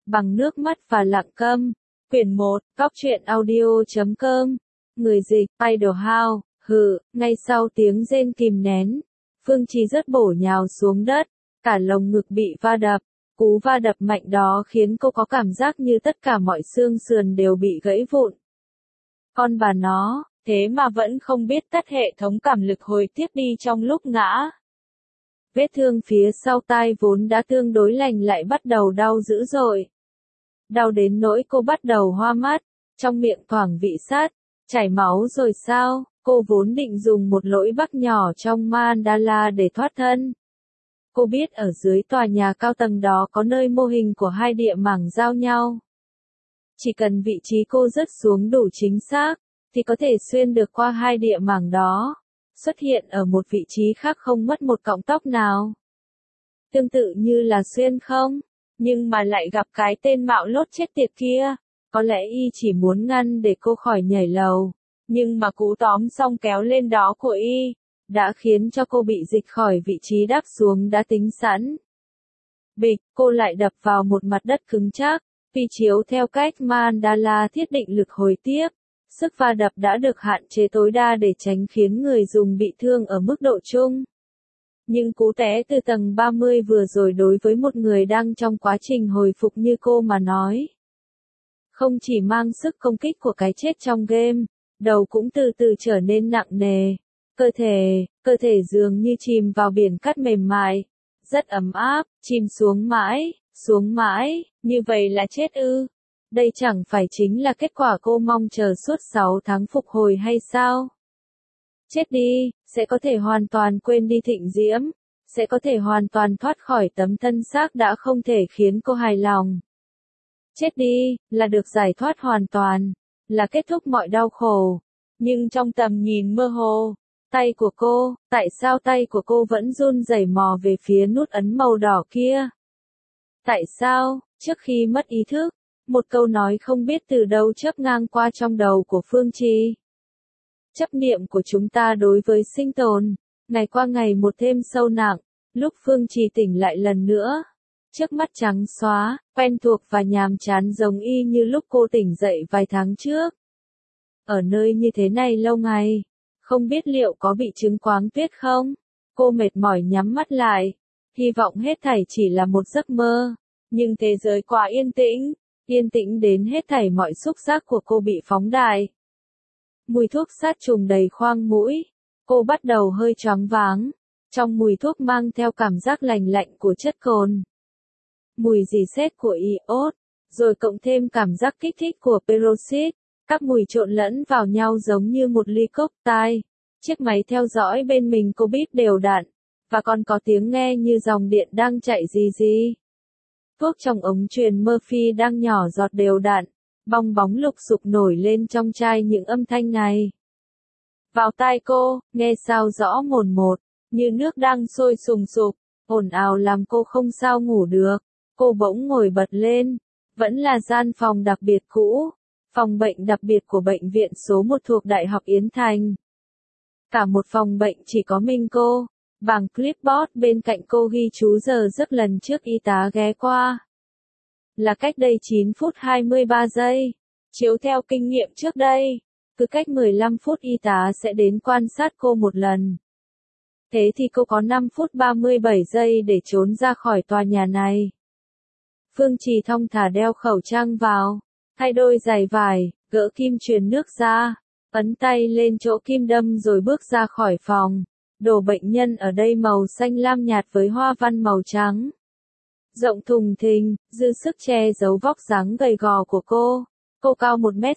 Bằng nước mắt và lặng câm. Quyển 1, Góc truyện audio.com. Người dịch, Idol House. Ngay sau tiếng rên kìm nén, Phương Trì rất bổ nhào xuống đất, cả lồng ngực bị va đập. Cú va đập mạnh đó khiến cô có cảm giác như tất cả mọi xương sườn đều bị gãy vụn. Con bà nó, thế mà vẫn không biết tắt hệ thống cảm lực hồi tiếp đi trong lúc ngã. Vết thương phía sau tai vốn đã tương đối lành lại bắt đầu đau dữ dội. Đau đến nỗi cô bắt đầu hoa mắt, trong miệng thoảng vị sắt, chảy máu rồi sao? Cô vốn định dùng một lỗi bắc nhỏ trong mandala để thoát thân. Cô biết ở dưới tòa nhà cao tầng đó có nơi mô hình của hai địa mảng giao nhau. Chỉ cần vị trí cô rớt xuống đủ chính xác, thì có thể xuyên được qua hai địa mảng đó, xuất hiện ở một vị trí khác không mất một cọng tóc nào. Tương tự như là xuyên không, nhưng mà lại gặp cái tên mạo lốt chết tiệt kia. Có lẽ y chỉ muốn ngăn để cô khỏi nhảy lầu, nhưng mà cú tóm xong kéo lên đó của y đã khiến cho cô bị dịch khỏi vị trí đáp xuống đã tính sẵn. Bịch, cô lại đập vào một mặt đất cứng chắc, vì chiếu theo cách mandala thiết định lực hồi tiếp. Sức va đập đã được hạn chế tối đa để tránh khiến người dùng bị thương ở mức độ chung. Nhưng cú té từ tầng 30 vừa rồi đối với một người đang trong quá trình hồi phục như cô mà nói, không chỉ mang sức công kích của cái chết trong game, đầu cũng từ từ trở nên nặng nề. Cơ thể dường như chìm vào biển cát mềm mại, rất ấm áp, chìm xuống mãi, như vậy là chết ư? Đây chẳng phải chính là kết quả cô mong chờ suốt 6 tháng phục hồi hay sao? Chết đi, sẽ có thể hoàn toàn quên đi thịnh diễm, sẽ có thể hoàn toàn thoát khỏi tấm thân xác đã không thể khiến cô hài lòng. Chết đi, là được giải thoát hoàn toàn, là kết thúc mọi đau khổ. Nhưng trong tầm nhìn mơ hồ, tay của cô, tại sao tay của cô vẫn run rẩy mò về phía nút ấn màu đỏ kia? Tại sao, trước khi mất ý thức, một câu nói không biết từ đâu chớp ngang qua trong đầu của Phương Trì. Chấp niệm của chúng ta đối với sinh tồn, ngày qua ngày một thêm sâu nặng, lúc Phương Trì tỉnh lại lần nữa. Trước mắt trắng xóa, quen thuộc và nhàm chán giống y như lúc cô tỉnh dậy vài tháng trước. Ở nơi như thế này lâu ngày, không biết liệu có bị chứng khoáng tuyết không? Cô mệt mỏi nhắm mắt lại, hy vọng hết thảy chỉ là một giấc mơ. Nhưng thế giới quá yên tĩnh đến hết thảy mọi xúc giác của cô bị phóng đại. Mùi thuốc sát trùng đầy khoang mũi, cô bắt đầu hơi choáng váng. Trong mùi thuốc mang theo cảm giác lành lạnh của chất cồn, mùi rỉ sét của iốt, rồi cộng thêm cảm giác kích thích của peroxide, các mùi trộn lẫn vào nhau giống như một ly cocktail. Chiếc máy theo dõi bên mình cô bíp đều đặn, và còn có tiếng nghe như dòng điện đang chạy rì. Thuốc trong ống truyền Murphy đang nhỏ giọt đều đặn, bong bóng lục xục nổi lên trong chai những âm thanh này. Vào tai cô, nghe sao rõ mồn một, như nước đang sôi sùng sục, ồn ào làm cô không sao ngủ được. Cô bỗng ngồi bật lên, vẫn là gian phòng đặc biệt cũ, phòng bệnh đặc biệt của bệnh viện số 1 thuộc Đại học Yến Thành. Cả một phòng bệnh chỉ có mình cô, bảng clipboard bên cạnh cô ghi chú giờ giấc lần trước y tá ghé qua. Là cách đây 9 phút 23 giây, chiếu theo kinh nghiệm trước đây, cứ cách 15 phút y tá sẽ đến quan sát cô một lần. Thế thì cô có 5 phút 37 giây để trốn ra khỏi tòa nhà này. Phương Trì thong thả đeo khẩu trang vào, thay đôi giày vải, gỡ kim truyền nước ra, ấn tay lên chỗ kim đâm rồi bước ra khỏi phòng. Đồ bệnh nhân ở đây màu xanh lam nhạt với hoa văn màu trắng. Rộng thùng thình, dư sức che giấu vóc dáng gầy gò của cô. Cô cao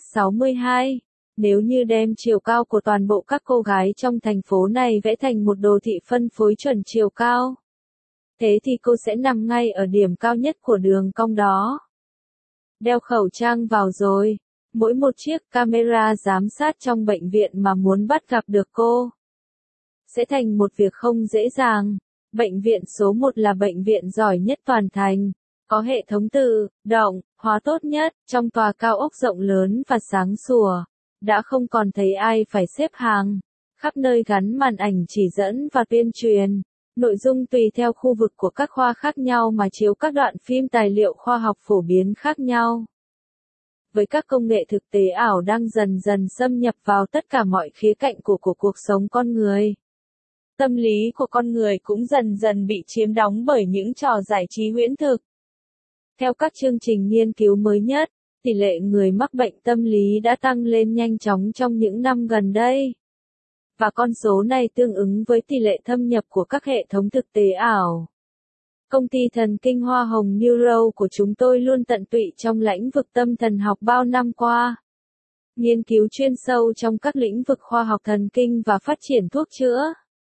1m62. Nếu như đem chiều cao của toàn bộ các cô gái trong thành phố này vẽ thành một đồ thị phân phối chuẩn chiều cao, thế thì cô sẽ nằm ngay ở điểm cao nhất của đường cong đó. Đeo khẩu trang vào rồi, mỗi một chiếc camera giám sát trong bệnh viện mà muốn bắt gặp được cô sẽ thành một việc không dễ dàng. Bệnh viện số 1 là bệnh viện giỏi nhất toàn thành, có hệ thống tự động hóa tốt nhất trong tòa cao ốc rộng lớn và sáng sủa. Đã không còn thấy ai phải xếp hàng, khắp nơi gắn màn ảnh chỉ dẫn và tuyên truyền. Nội dung tùy theo khu vực của các khoa khác nhau mà chiếu các đoạn phim tài liệu khoa học phổ biến khác nhau. Với các công nghệ thực tế ảo đang dần dần xâm nhập vào tất cả mọi khía cạnh của cuộc sống con người. Tâm lý của con người cũng dần dần bị chiếm đóng bởi những trò giải trí huyễn thực. Theo các chương trình nghiên cứu mới nhất, tỷ lệ người mắc bệnh tâm lý đã tăng lên nhanh chóng trong những năm gần đây. Và con số này tương ứng với tỷ lệ thâm nhập của các hệ thống thực tế ảo. Công ty thần kinh hoa hồng Neuro của chúng tôi luôn tận tụy trong lĩnh vực tâm thần học bao năm qua. Nghiên cứu chuyên sâu trong các lĩnh vực khoa học thần kinh và phát triển thuốc chữa.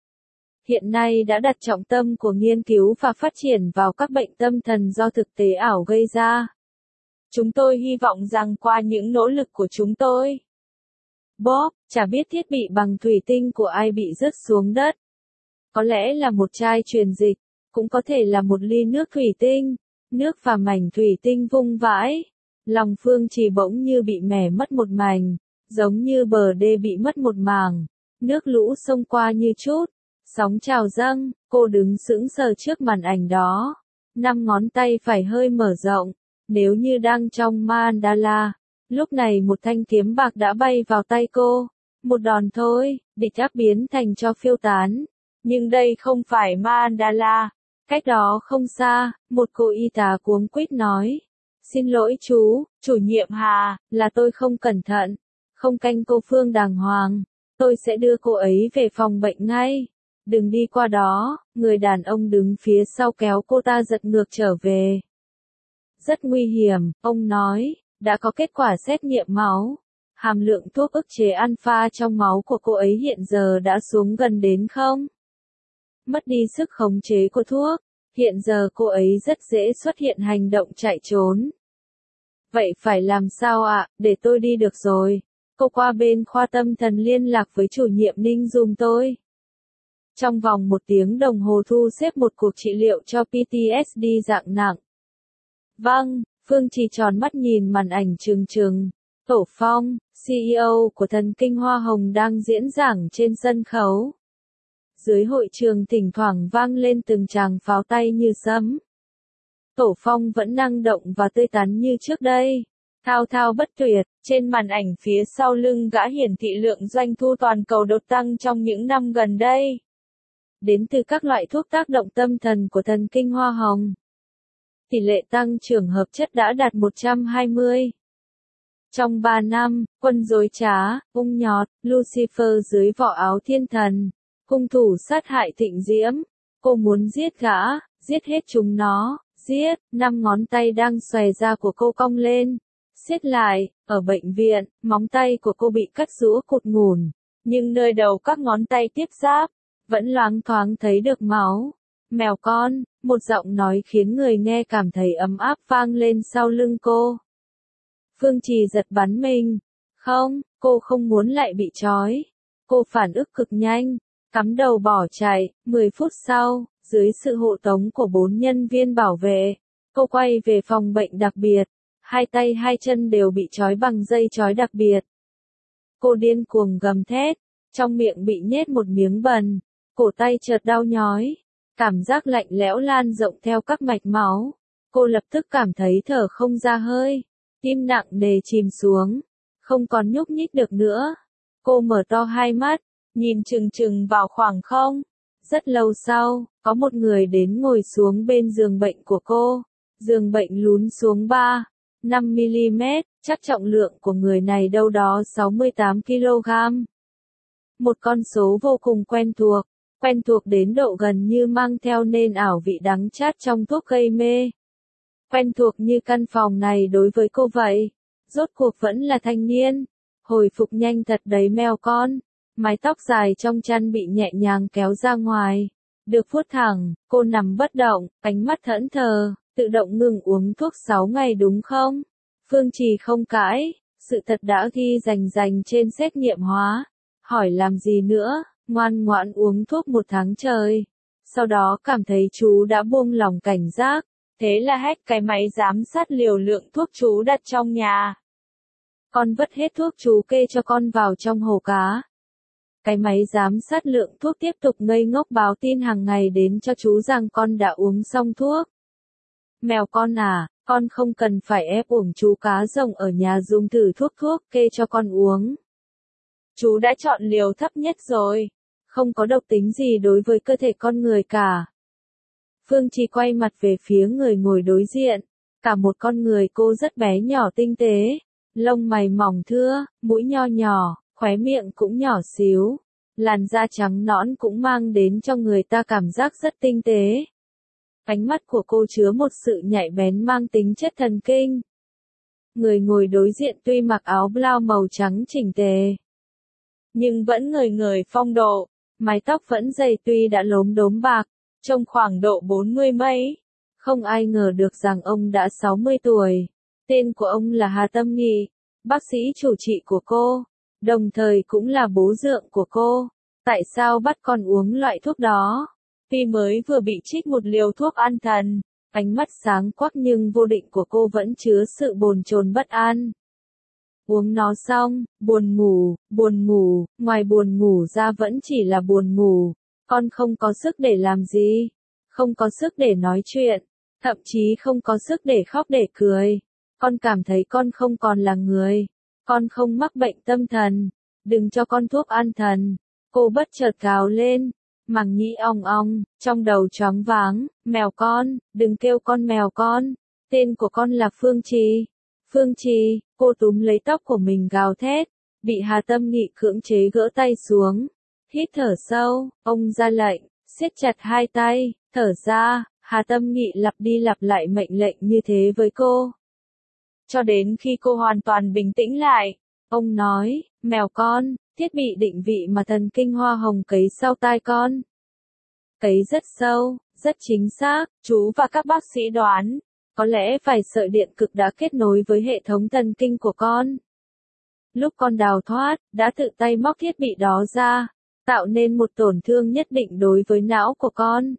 Hiện nay đã đặt trọng tâm của nghiên cứu và phát triển vào các bệnh tâm thần do thực tế ảo gây ra. Chúng tôi hy vọng rằng qua những nỗ lực của chúng tôi, Bob, chả biết thiết bị bằng thủy tinh của ai bị rớt xuống đất. Có lẽ là một chai truyền dịch, cũng có thể là một ly nước thủy tinh, nước và mảnh thủy tinh vung vãi. Lòng Phương Trì bỗng như bị mẻ mất một mảnh, giống như bờ đê bị mất một mảng. Nước lũ xông qua như chút, sóng trào dâng, cô đứng sững sờ trước màn ảnh đó. 5 ngón tay phải hơi mở rộng, nếu như đang trong mandala. Lúc này một thanh kiếm bạc đã bay vào tay cô. Một đòn thôi, địch áp biến thành cho phiêu tán. Nhưng đây không phải mandala. Cách đó không xa, một cô y tá cuống quýt nói. Xin lỗi chú, chủ nhiệm Hà, là tôi không cẩn thận. Không canh cô Phương đàng hoàng. Tôi sẽ đưa cô ấy về phòng bệnh ngay. Đừng đi qua đó, người đàn ông đứng phía sau kéo cô ta giật ngược trở về. Rất nguy hiểm, ông nói, đã có kết quả xét nghiệm máu. Hàm lượng thuốc ức chế alpha trong máu của cô ấy hiện giờ đã xuống gần đến không. Mất đi sức khống chế của thuốc, hiện giờ cô ấy rất dễ xuất hiện hành động chạy trốn. Vậy phải làm sao ạ, để tôi đi được rồi. Cô qua bên khoa tâm thần liên lạc với chủ nhiệm Ninh giùm tôi. Trong vòng 1 tiếng đồng hồ thu xếp một cuộc trị liệu cho PTSD dạng nặng. Vâng, Phương Trì tròn mắt nhìn màn ảnh trừng trừng. Tổ Phong, CEO của thần kinh hoa hồng đang diễn giảng trên sân khấu. Dưới hội trường thỉnh thoảng vang lên từng tràng pháo tay như sấm. Tổ Phong vẫn năng động và tươi tắn như trước đây. Thao thao bất tuyệt, trên màn ảnh phía sau lưng gã hiển thị lượng doanh thu toàn cầu đột tăng trong những năm gần đây. Đến từ các loại thuốc tác động tâm thần của thần kinh hoa hồng. Tỷ lệ tăng trưởng hợp chất đã đạt 120. Trong 3 năm, quân dối trá, ung nhọt, Lucifer dưới vỏ áo thiên thần, hung thủ sát hại Thịnh Diễm. Cô muốn giết gã, giết hết chúng nó, giết. 5 ngón tay đang xòe ra của cô cong lên, siết lại. Ở bệnh viện, móng tay của cô bị cắt rũa cụt ngủn, nhưng nơi đầu các ngón tay tiếp giáp vẫn loáng thoáng thấy được máu. Mèo con, một giọng nói khiến người nghe cảm thấy ấm áp vang lên sau lưng cô. Phương Trì giật bắn mình. Không, cô không muốn lại bị trói. Cô phản ứng cực nhanh, cắm đầu bỏ chạy. 10 phút sau, dưới sự hộ tống của 4 nhân viên bảo vệ, cô quay về phòng bệnh đặc biệt. 2 tay 2 chân đều bị trói bằng dây trói đặc biệt. Cô điên cuồng gầm thét, trong miệng bị nhét một miếng bần, cổ tay chợt đau nhói. Cảm giác lạnh lẽo lan rộng theo các mạch máu. Cô lập tức cảm thấy thở không ra hơi. Tim nặng nề chìm xuống. Không còn nhúc nhích được nữa. Cô mở to hai mắt, nhìn chừng chừng vào khoảng không. Rất lâu sau, có một người đến ngồi xuống bên giường bệnh của cô. Giường bệnh lún xuống 3-5 mm, chắc trọng lượng của người này đâu đó 68 kg. Một con số vô cùng quen thuộc đến độ gần như mang theo nên ảo vị đắng chát trong thuốc gây mê. Quen thuộc như căn phòng này đối với cô vậy. Rốt cuộc vẫn là thanh niên. Hồi phục nhanh thật đấy mèo con. Mái tóc dài trong chăn bị nhẹ nhàng kéo ra ngoài. Được vuốt thẳng, cô nằm bất động, ánh mắt thẫn thờ, tự động ngừng uống thuốc 6 ngày đúng không? Phương Trì không cãi, sự thật đã ghi rành trên xét nghiệm hóa. Hỏi làm gì nữa? Ngoan ngoãn uống thuốc 1 tháng trời. Sau đó cảm thấy chú đã buông lòng cảnh giác. Thế là hack cái máy giám sát liều lượng thuốc chú đặt trong nhà. Con vứt hết thuốc chú kê cho con vào trong hồ cá. Cái máy giám sát lượng thuốc tiếp tục ngây ngốc báo tin hàng ngày đến cho chú rằng con đã uống xong thuốc. Mèo con à, con không cần phải ép uổng chú cá rồng ở nhà dùng thử thuốc kê cho con uống. Chú đã chọn liều thấp nhất rồi, không có độc tính gì đối với cơ thể con người cả. Phương Trì quay mặt về phía người ngồi đối diện, cả một con người cô rất bé nhỏ tinh tế, lông mày mỏng thưa, mũi nho nhỏ, khóe miệng cũng nhỏ xíu, làn da trắng nõn cũng mang đến cho người ta cảm giác rất tinh tế. Ánh mắt của cô chứa một sự nhạy bén mang tính chất thần kinh. Người ngồi đối diện tuy mặc áo blau màu trắng chỉnh tề, nhưng vẫn ngời ngời phong độ, mái tóc vẫn dày tuy đã lốm đốm bạc, trông khoảng độ 40 mấy. Không ai ngờ được rằng ông đã 60 tuổi. Tên của ông là Hà Tâm Nghị, bác sĩ chủ trị của cô, đồng thời cũng là bố dượng của cô. Tại sao bắt con uống loại thuốc đó? Tuy mới vừa bị trích một liều thuốc an thần, ánh mắt sáng quắc nhưng vô định của cô vẫn chứa sự bồn chồn bất an. Uống nó xong, buồn ngủ, ngoài buồn ngủ ra vẫn chỉ là buồn ngủ, con không có sức để làm gì, không có sức để nói chuyện, thậm chí không có sức để khóc để cười. Con cảm thấy con không còn là người, con không mắc bệnh tâm thần, đừng cho con thuốc an thần. Cô bất chợt gào lên, màng nhĩ ong ong, trong đầu choáng váng, mèo con, đừng kêu con mèo con, tên của con là Phương Trì. Phương Trì, cô túm lấy tóc của mình gào thét, bị Hà Tâm Nghị cưỡng chế gỡ tay xuống. Hít thở sâu, ông ra lệnh, siết chặt hai tay, thở ra. Hà Tâm Nghị lặp đi lặp lại mệnh lệnh như thế với cô. Cho đến khi cô hoàn toàn bình tĩnh lại, ông nói, mèo con, thiết bị định vị mà thần kinh hoa hồng cấy sau tai con. Cấy rất sâu, rất chính xác, chú và các bác sĩ đoán, có lẽ vài sợi điện cực đã kết nối với hệ thống thần kinh của con. Lúc con đào thoát, đã tự tay móc thiết bị đó ra, tạo nên một tổn thương nhất định đối với não của con.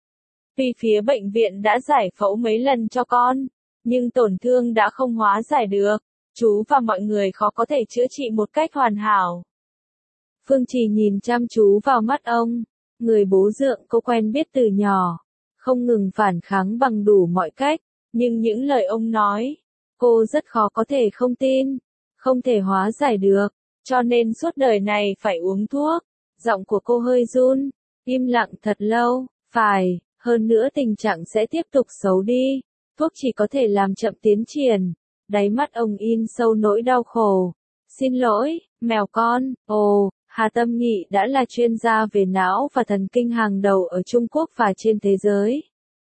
Tuy phía bệnh viện đã giải phẫu mấy lần cho con, nhưng tổn thương đã không hóa giải được, chú và mọi người khó có thể chữa trị một cách hoàn hảo. Phương Trì nhìn chăm chú vào mắt ông, người bố dượng cô quen biết từ nhỏ, không ngừng phản kháng bằng đủ mọi cách, nhưng những lời ông nói, cô rất khó có thể không tin, không thể hóa giải được, cho nên suốt đời này phải uống thuốc. Giọng của cô hơi run, im lặng thật lâu, phải, hơn nữa tình trạng sẽ tiếp tục xấu đi, thuốc chỉ có thể làm chậm tiến triển. Đáy mắt ông in sâu nỗi đau khổ. Xin lỗi, mèo con, Hà Tâm Nghị đã là chuyên gia về não và thần kinh hàng đầu ở Trung Quốc và trên thế giới.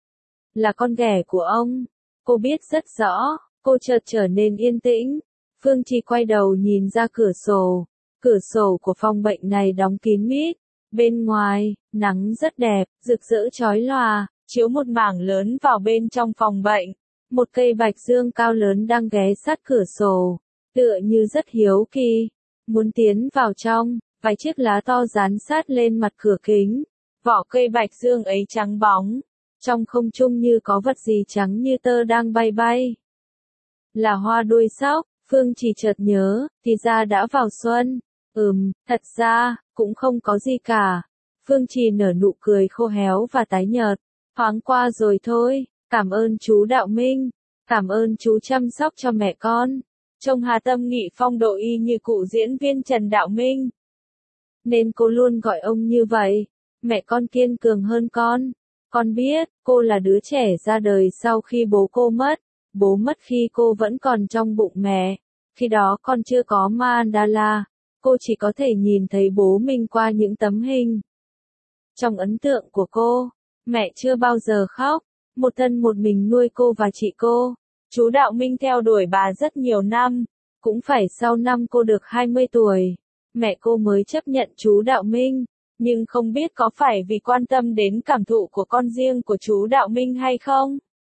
Là con ghẻ của ông, cô biết rất rõ, cô chợt trở nên yên tĩnh. Phương Trì quay đầu nhìn ra cửa sổ của phòng bệnh này đóng kín mít. Bên ngoài, nắng rất đẹp, rực rỡ chói lòa, chiếu một mảng lớn vào bên trong phòng bệnh. Một cây bạch dương cao lớn đang ghé sát cửa sổ, tựa như rất hiếu kỳ, muốn tiến vào trong, vài chiếc lá to dán sát lên mặt cửa kính. Vỏ cây bạch dương ấy trắng bóng, trong không trung như có vật gì trắng như tơ đang bay bay. Là hoa đuôi sóc, Phương Trì chợt nhớ, thì ra đã vào xuân. Thật ra, cũng không có gì cả. Phương Trì nở nụ cười khô héo và tái nhợt. Thoáng qua rồi thôi, cảm ơn chú Đạo Minh, cảm ơn chú chăm sóc cho mẹ con. Trông Hà Tâm Nghị phong độ y như cụ diễn viên Trần Đạo Minh. Nên cô luôn gọi ông như vậy. Mẹ con kiên cường hơn con. Con biết, cô là đứa trẻ ra đời sau khi bố cô mất. Bố mất khi cô vẫn còn trong bụng mẹ. Khi đó con chưa có mandala. Cô chỉ có thể nhìn thấy bố mình qua những tấm hình. Trong ấn tượng của cô, mẹ chưa bao giờ khóc, một thân một mình nuôi cô và chị cô. Chú Đạo Minh theo đuổi bà rất nhiều năm, cũng phải sau năm cô được 20 tuổi, mẹ cô mới chấp nhận chú Đạo Minh, nhưng không biết có phải vì quan tâm đến cảm thụ của con riêng của chú Đạo Minh hay không.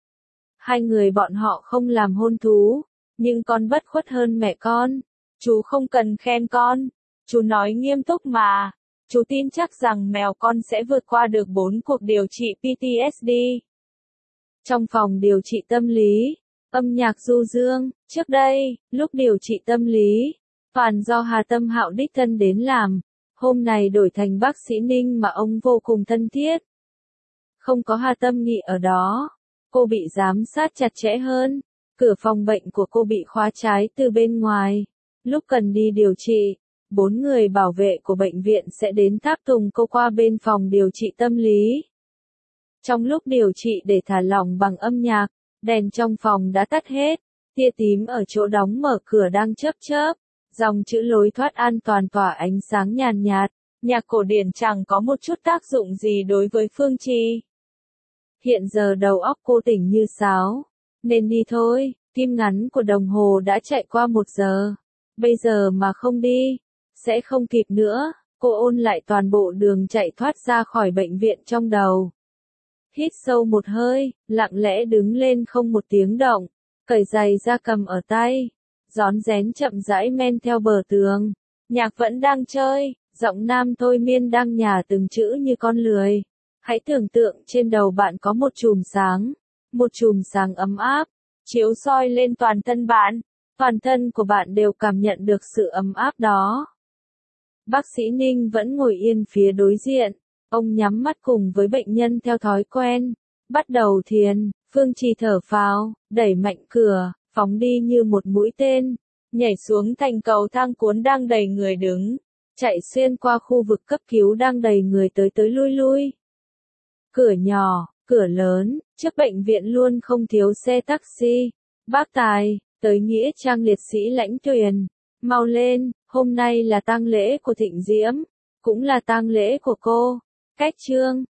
Hai người bọn họ không làm hôn thú, nhưng con bất khuất hơn mẹ con. Chú không cần khen con, chú nói nghiêm túc mà. Chú tin chắc rằng mèo con sẽ vượt qua được 4 cuộc điều trị PTSD. Trong phòng điều trị tâm lý, âm nhạc du dương, trước đây, lúc điều trị tâm lý, toàn do Hà Tâm Hạo đích thân đến làm. Hôm này đổi thành bác sĩ Ninh mà ông vô cùng thân thiết. Không có Hà Tâm Nghị ở đó, cô bị giám sát chặt chẽ hơn. Cửa phòng bệnh của cô bị khóa trái từ bên ngoài. Lúc cần đi điều trị, 4 người bảo vệ của bệnh viện sẽ đến tháp tùng cô qua bên phòng điều trị tâm lý. Trong lúc điều trị để thả lỏng bằng âm nhạc, đèn trong phòng đã tắt hết. Tia tím ở chỗ đóng mở cửa đang chớp chớp. Dòng chữ lối thoát an toàn tỏa ánh sáng nhàn nhạt. Nhạc cổ điển chẳng có một chút tác dụng gì đối với Phương Trì. Hiện giờ đầu óc cô tỉnh như sáo. Nên đi thôi, kim ngắn của đồng hồ đã chạy qua 1 giờ. Bây giờ mà không đi, sẽ không kịp nữa. Cô ôn lại toàn bộ đường chạy thoát ra khỏi bệnh viện trong đầu. Hít sâu một hơi, lặng lẽ đứng lên không một tiếng động. Cởi giày ra cầm ở tay. Rón rén chậm rãi men theo bờ tường. Nhạc vẫn đang chơi, giọng nam thôi miên đang nhả từng chữ như con lười. Hãy tưởng tượng trên đầu bạn có một chùm sáng. Một chùm sáng ấm áp, chiếu soi lên toàn thân bạn. Toàn thân của bạn đều cảm nhận được sự ấm áp đó. Bác sĩ Ninh vẫn ngồi yên phía đối diện. Ông nhắm mắt cùng với bệnh nhân theo thói quen. Bắt đầu thiền, Phương Trì thở phào, đẩy mạnh cửa, phóng đi như một mũi tên. Nhảy xuống thành cầu thang cuốn đang đầy người đứng. Chạy xuyên qua khu vực cấp cứu đang đầy người tới tới lui lui. Cửa nhỏ, cửa lớn, trước bệnh viện luôn không thiếu xe taxi. Bác Tài, tới nghĩa trang liệt sĩ Lãnh Tuyền. Mau lên, hôm nay là tang lễ của Thịnh Diễm, cũng là tang lễ của cô. Cách chương